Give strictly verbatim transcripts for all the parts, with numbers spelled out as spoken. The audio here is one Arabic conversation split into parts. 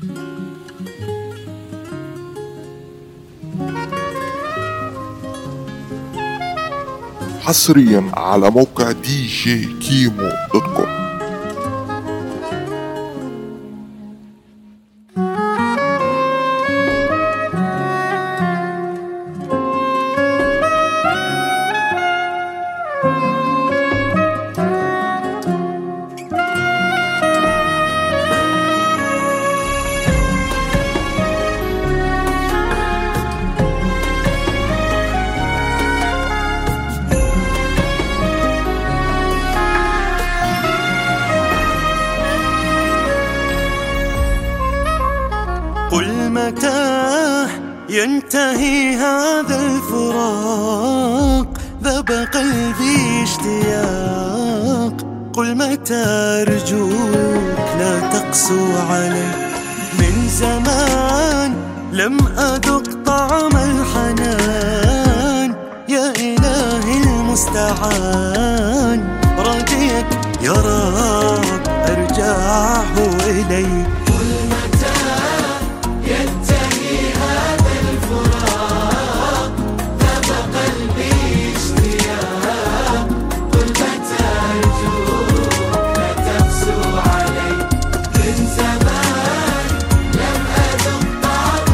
حصريا على موقع دي جي كيمو دوت كوم. قل متى ينتهي هذا الفراق، ذاب قلبي اشتياق. قل متى أرجوك لا تقسو علي، من زمان لم أذق طعم الحنان. يا إلهي المستعان، راجيك يا رب أرجعه إليك. ينتهي هذا الفراق، ذاب قلبي اشتياق. قل متى أرجوك لا تقسو علي، من زمان لم أذق طعم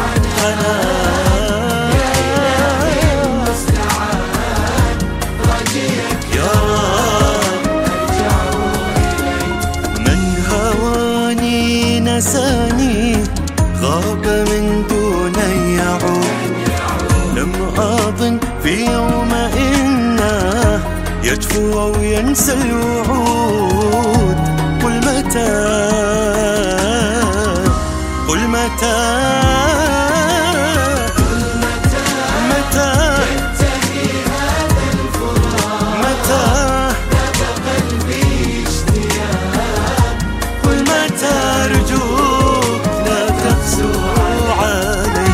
الحنان. يا إلهي المستعان، راجيك يا رب أرجعه إليك. من هواني نساني، غاب من دون يعود. لم أظن في يوم إنه يجفو أو ينسى الوعود. قل متى قل متى متى ينتهي هذا الفراق، متى ذاب قلبي اشتياق. قل متى أرجوك لا تقسو علي.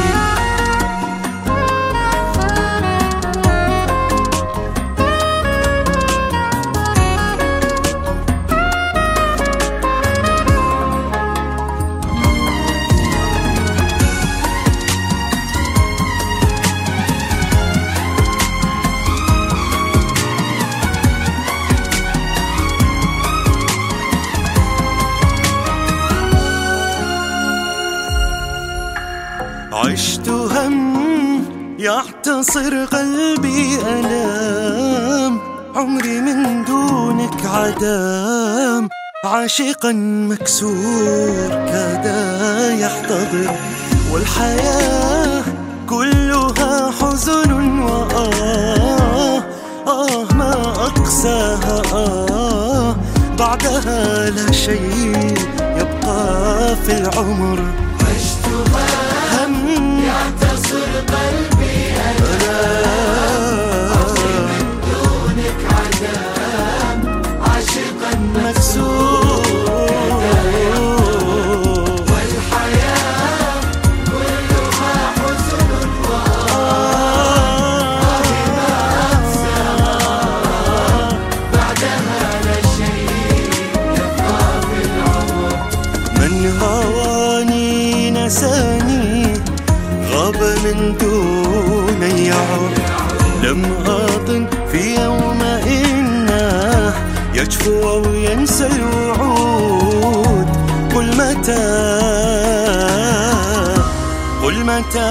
عشت هم يعتصر قلبي ألام، عمري من دونك عدام. عاشقا مكسور كاد يحتضر، والحياة كلها حزن وآه. آه ما أقساها آه، بعدها لا شيء يبقى في العمر. عشت هم يعتصر قلبي ألام، عمري من دونك عدام. عاشقا مكسور، والحياة كلها حزن وآه. ما أقساها، بعدها لا شيء يبقى في العمر. من هواني نساني، غاب من دون يعود. لم أظن في يوم إنه يجفو أو ينسى الوعود. قل متى قل متى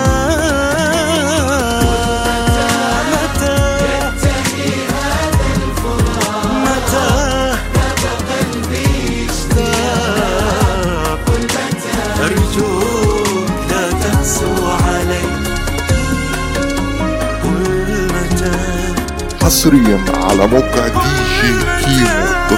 متى ينتهي هذا الفراق، متى ذاب قلبي اشتياق. قل متى أرجوك لا تقسو علي. قل متى. حصريا على موقع دي جي كيمو دوت كوم.